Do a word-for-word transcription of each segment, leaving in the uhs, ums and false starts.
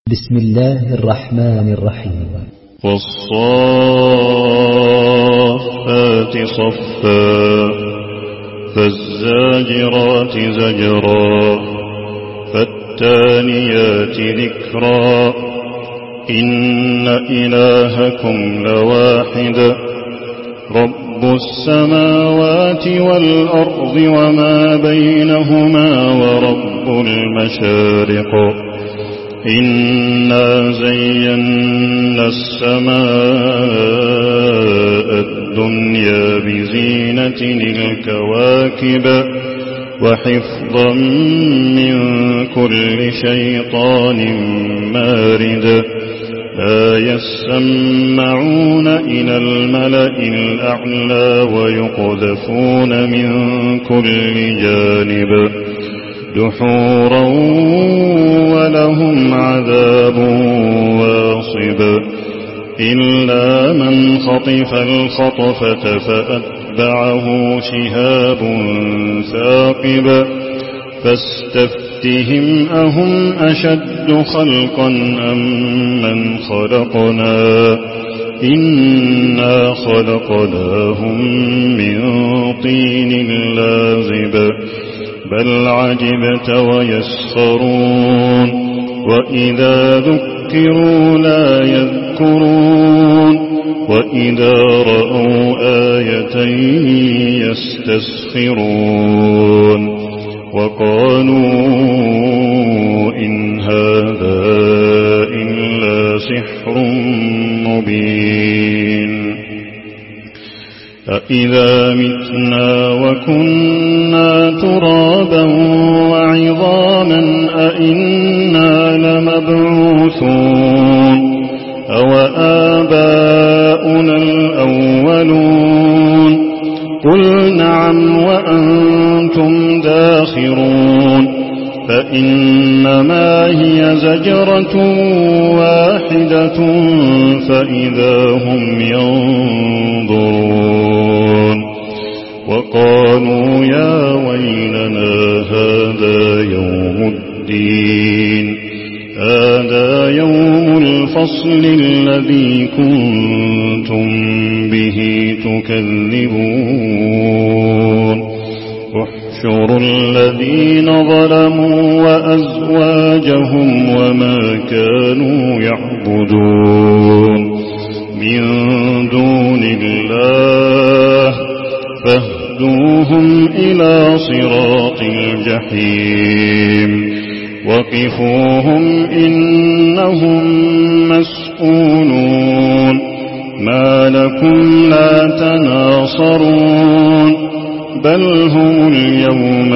بسم الله الرحمن الرحيم. والصافات صفا فالزاجرات زجرا فالتاليات ذكرا إن إلهكم لواحد رب السماوات والأرض وما بينهما ورب المشارق إنا زينا السماء الدنيا بزينة الكواكب وحفظا من كل شيطان مارد لا يسمعون إلى الملأ الأعلى ويقذفون من كل جانب دحورا ولهم عذاب واصب إلا من خطف الخطفة فأتبعه شهاب ثاقب فاستفتهم أهم أشد خلقا أم من خلقنا إنا خلقناهم من طين لازب بل عجبت ويسخرون وإذا ذكروا لا يذكرون وإذا رأوا آية يستسخرون وقالوا إن هذا إلا سحر مبين أإذا متنا وكنا ترابا وعظاما أإنا لمبعوثون أو آباؤنا الأولون قل نعم وأنتم داخرون فإنما هي زجرة واحدة فإذا هم ينظرون وقالوا يا ويلنا هذا يوم الدين هذا يوم الفصل الذي كنتم به تكذبون احشروا الذين ظلموا وأزواجهم وما كانوا يعبدون من دون الله فاهدوهم إلى صراط الجحيم وقفوهم إنهم مسؤولون ما لكم لا تناصرون بل هم اليوم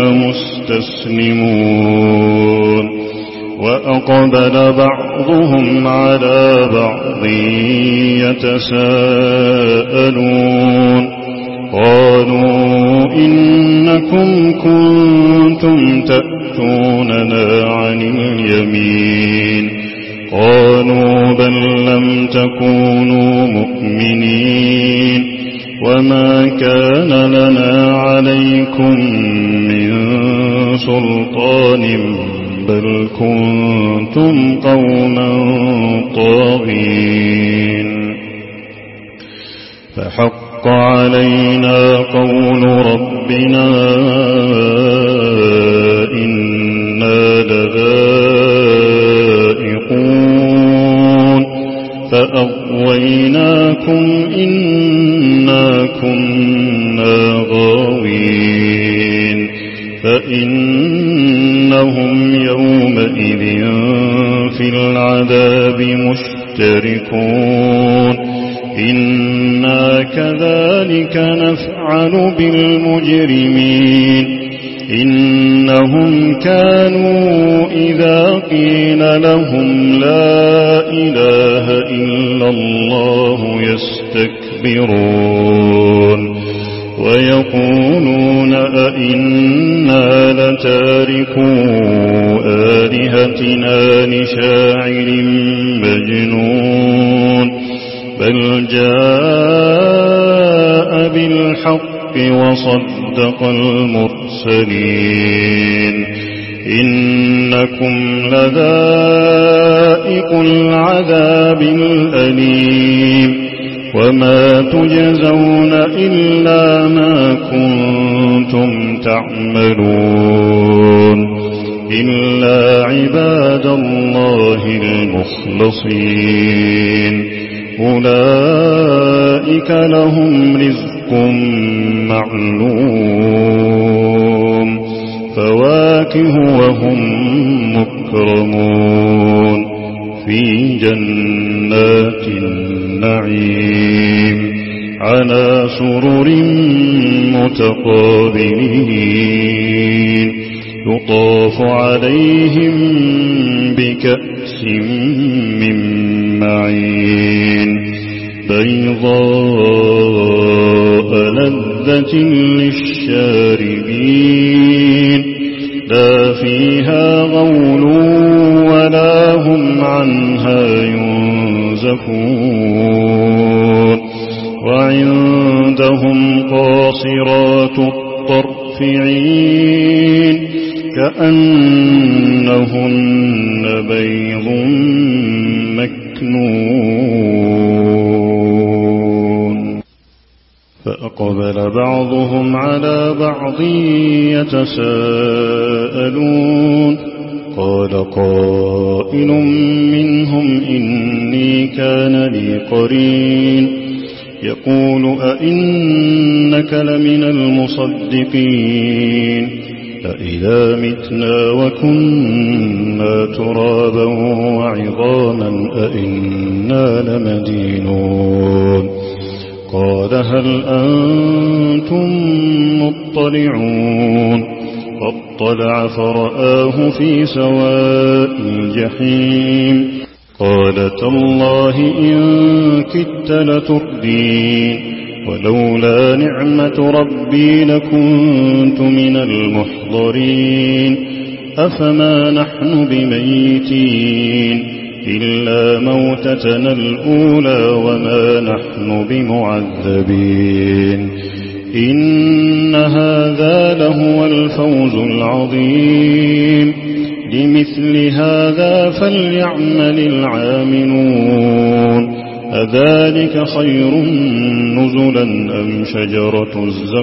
مستسلمون وأقبل بعضهم على بعض يتساءلون قالوا إنكم كنتم تأتوننا عن اليمين قالوا بل لم تكونوا مؤمنين وما كان لنا عليكم من سلطان بل كنتم قوما طاغين فحق علينا قول ربنا إنا لذائقون فأغويناكم إنا كنا غاوين فإنهم يومئذ في العذاب مشتركون إنا كذلك نفعل بالمجرمين إنهم كانوا إذا قيل لهم لا إله إلا الله يستكبرون ويقولون أئنا لتاركو آلهتنا لشاعر مجنون بل جاء بالحق وصدق المرسلين إنكم لذائق العذاب الأليم وما تجزون إلا ما كنتم تعملون إلا عباد الله المخلصين أولئك لهم رزق معلوم فواكه وهم مكرمون في جنات النعيم على سرر متقابلين يطاف عليهم بكأس من معين بيضاء لذة للشاربين لا فيها غول ولا هم عنها ينزفون وعندهم قاصرات الطرف عين كأنهن بيض مكنون فأقبل بعضهم على بعض يتساءلون قال قائل منهم إني كان لي قرين يقول أئنك لمن المصدقين أإذا متنا وكنا ترابا وعظاما أئنا لمدينون قال هل أنتم مطلعون فاطلع فرآه في سواء الجحيم قال تالله إن كدت لتردين ولولا نعمة ربي لكنت من المحضرين أفما نحن بميتين إلا موتتنا الأولى وما نحن بمعذبين إن هذا لهو الفوز العظيم لمثل هذا فليعمل العاملون أذلك خير نزلا أم شجرة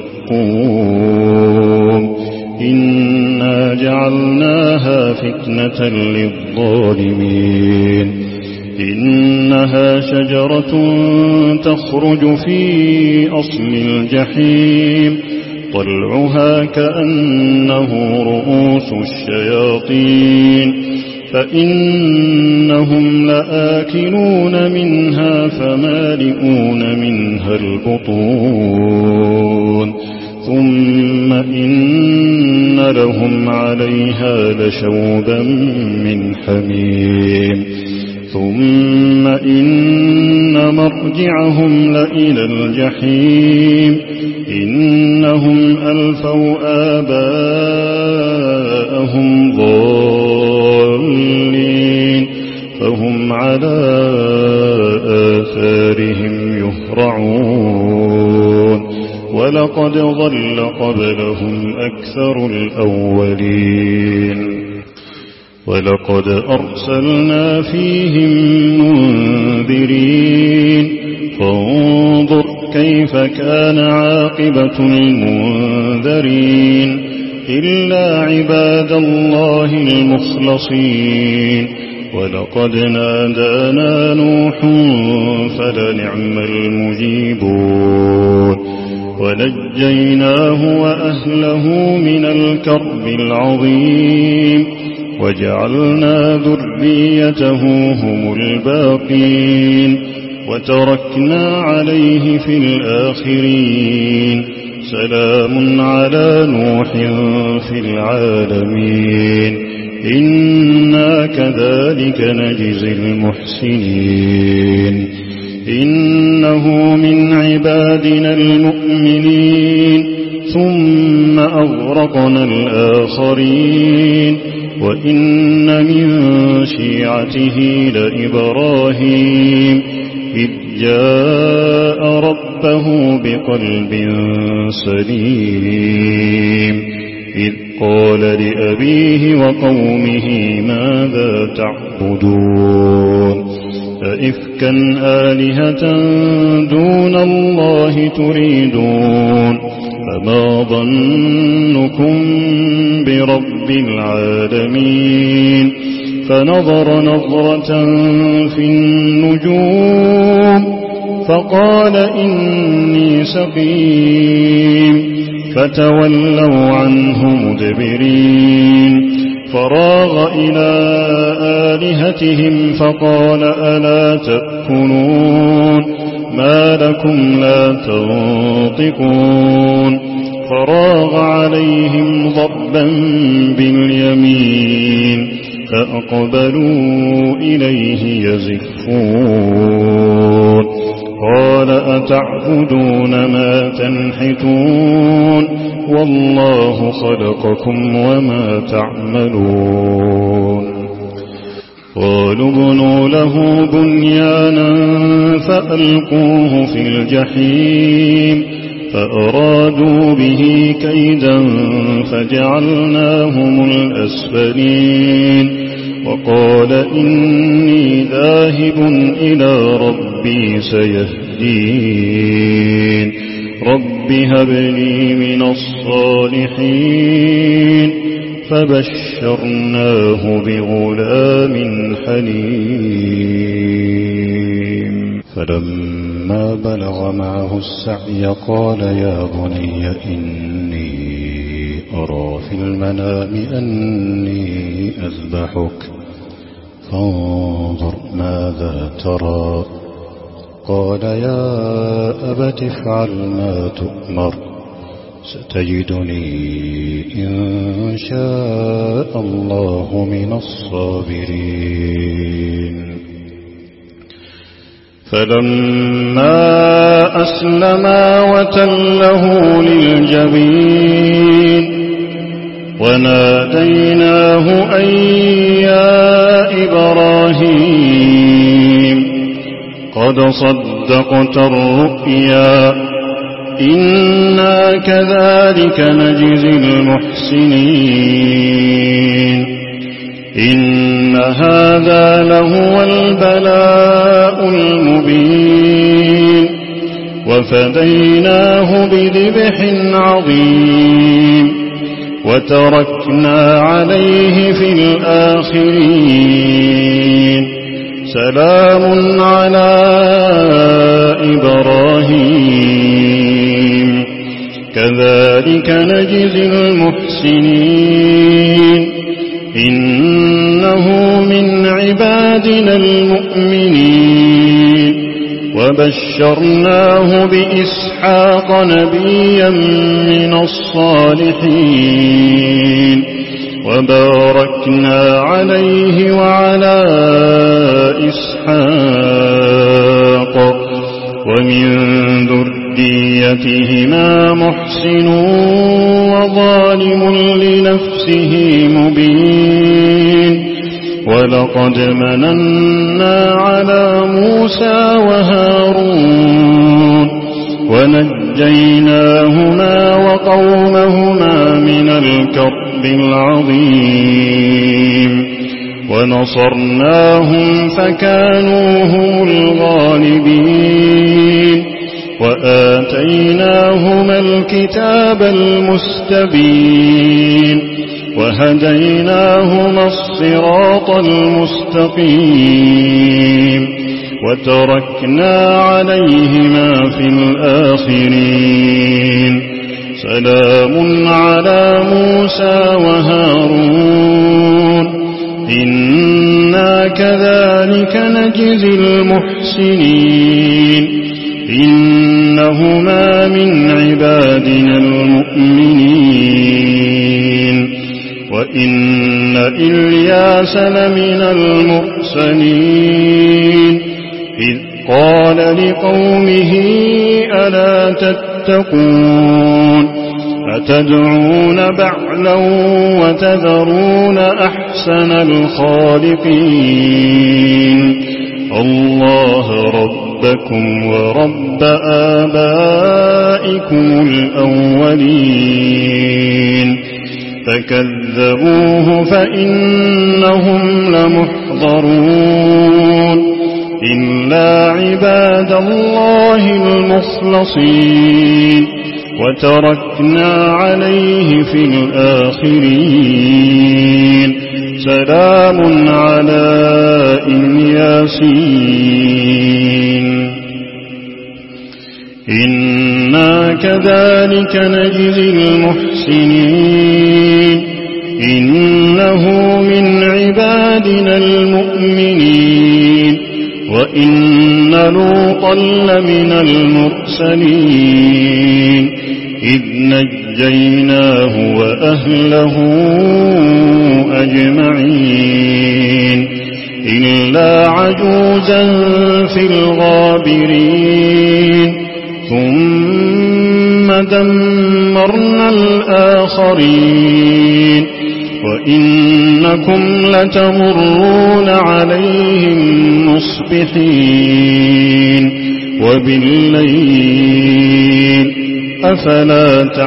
الزقوم إنا جعلناها فتنة للظالمين إنها شجرة تخرج في أصل الجحيم طلعها كأنه رؤوس الشياطين فإنهم لآكلون منها فمالئون منها البطون ثم إن لهم عليها لشوبا من حميم ثم إن مرجعهم لإلى الجحيم إنهم ألفوا آباءهم ضالين فهم على آثارهم يهرعون ولقد ضل قبلهم أكثر الأولين ولقد أرسلنا فيهم منذرين فانظر كيف كان عاقبة المنذرين إلا عباد الله المخلصين ولقد نادانا نوح فلنعم المجيبون ونجيناه وأهله من الكرب العظيم وجعلنا ذريته هم الباقين وتركنا عليه في الآخرين سلام على نوح في العالمين إنا كذلك نجزي المحسنين إنه من عبادنا المؤمنين ثم أغرقنا الآخرين وإن من شيعته لإبراهيم إذ جاء ربه بقلب سليم إذ قال لأبيه وقومه ماذا تعبدون أئفكا آلهة دون الله تريدون فما ظنكم برب العالمين فنظر نظرة في النجوم فقال إني سقيم فتولوا عنه مدبرين فراغ إلى آلهتهم فقال ألا تأكلون ما لكم لا تنطقون فراغ عليهم ضربا باليمين فأقبلوا إليه يزفون قال أتعبدون ما تنحتون والله خلقكم وما تعملون قالوا ابنوا له بنيانا فألقوه في الجحيم فأرادوا به كيدا فجعلناهم الأسفلين وقال إني ذاهب إلى ربي سيهدين رب هب لي من الصالحين فبشرناه بغلام حليم فلما بلغ معه السعي قال يا بني إني أرى في المنام أني أذبحك فانظر ماذا ترى قال يا أبت افعل ما تؤمر ستجدني إن شاء الله من الصابرين فلما أسلما وتله للجبين وناديناه أن يا إبراهيم قد صدقت الرؤيا إنا كذلك نجزي المحسنين إن هذا لهو البلاء المبين وفديناه بذبح عظيم وتركنا عليه في الآخرين سلام على إبراهيم كذلك نجزي المحسنين إنه من عبادنا المؤمنين وبشرناه بإسحاق نبيا من الصالحين وباركنا عليه وعلى إسحاق ومن ذريتهما محسن وظالم لنفسه مبين ولقد مننا على موسى وهارون ونجيناهما وقومهما من الكرب العظيم ونصرناهم فكانوا هم الغالبين وآتيناهما الكتاب المستبين وهديناهما الصراط المستقيم وتركنا عليهما في الآخرين سلام على موسى وهارون إنا كذلك نجزي المحسنين إنهما من عبادنا المؤمنين وإن إلياس لمن المرسلين إذ قال لقومه ألا تتقون أتدعون بعلا وتذرون أحسن الخالقين الله ربكم ورب آبائكم الأولين فكذبوه فإنهم لمحضرون إلا عباد الله المخلصين وتركنا عليه في الآخرين سلام على ياسين إنا كذلك نجزي المحسنين إنه من عبادنا المؤمنين وإن لوطا لمن المرسلين إذ نجيناه وأهله أجمعين إلا عجوزا في الغابرين ثم دمرنا الآخرين وإنكم لتمرون عليهم مصبحين وبالليل أفلا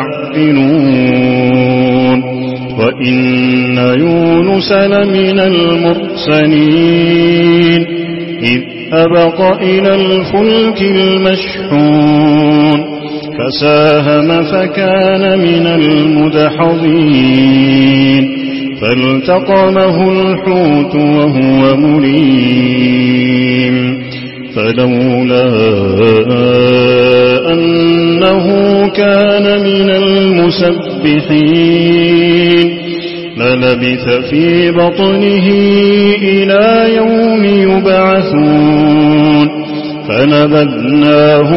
تعقلون وإن يونس لمن المرسلين إذ أبق إلى الفلك المشحون فساهم فكان من المدحضين فالتقمه الحوت وهو مليم فلولا أنه كان من المسبحين للبث في بطنه إلى يوم يبعثون فنبذناه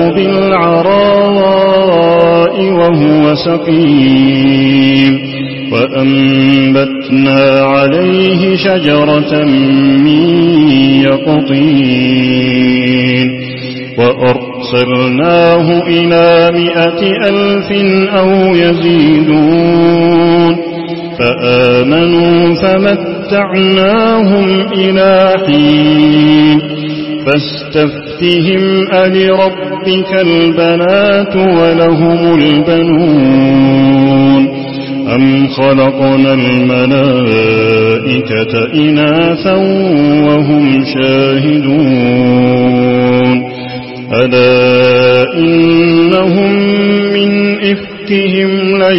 بالعراء وهو سقيم وأنبتنا عليه شجرة من يقطين وأرسلناه إلى مائة ألف أو يزيدون فآمنوا فمتعناهم إلى حين فاستفتهم ألربك البنات ولهم البنون أم خلقنا الملائكة إناثا وهم شاهدون ألا إنهم من إفكهم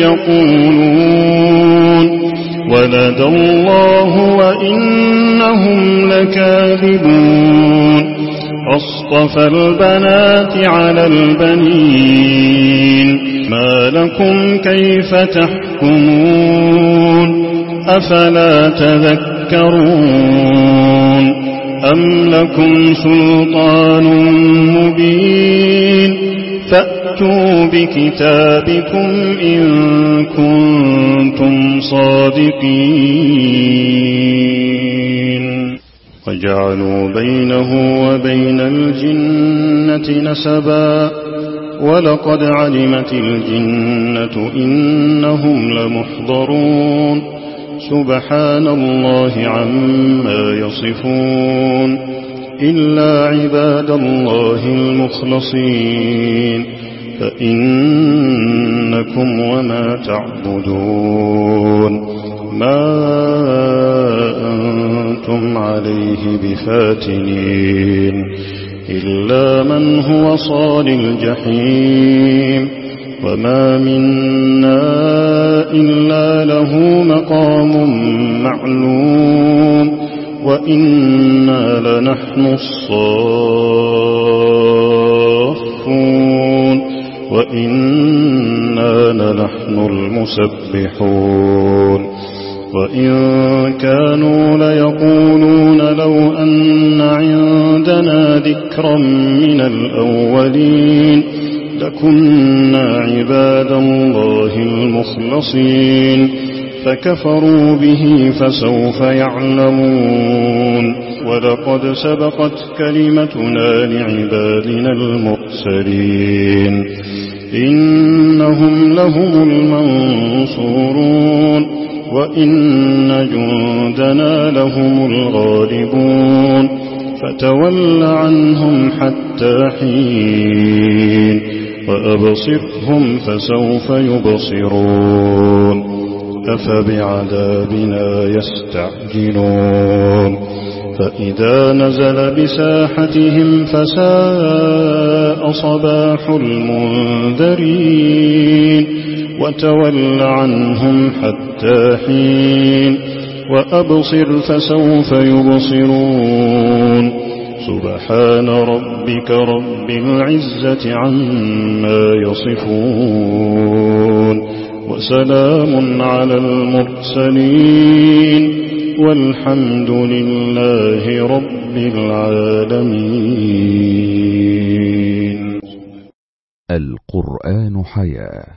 ليقولون ولد الله وإنهم لكاذبون أصطفى البنات على البنين ما لكم كيف تحكمون أفلا تذكرون أم لكم سلطان مبين فأتوا بكتابكم إن كنتم صادقين وجعلوا بينه وبين الجنة نسبا ولقد علمت الجنة إنهم لمحضرون سبحان الله عما يصفون إلا عباد الله المخلصين فإنكم وما تعبدون ما أنتم عليه بفاتنين إلا من هو صال الجحيم وما منا إلا له مقام معلوم وإنا لنحن الصافون وإنا لنحن المسبحون وإن كانوا ليقولون لو أن عندنا ذكرا من الأولين لكنا عباد الله المخلصين فكفروا به فسوف يعلمون ولقد سبقت كلمتنا لعبادنا المرسلين إنهم لهم المنصورون وإن جندنا لهم الغالبون فتول عنهم حتى حين وأبصرهم فسوف يبصرون أفبعذابنا يستعجلون فإذا نزل بساحتهم فساء صباح المنذرين وتول عنهم حتى حين وأبصر فسوف يبصرون سبحان ربك رب العزة عما يصفون وسلام على المرسلين والحمد لله رب العالمين. القرآن حياة.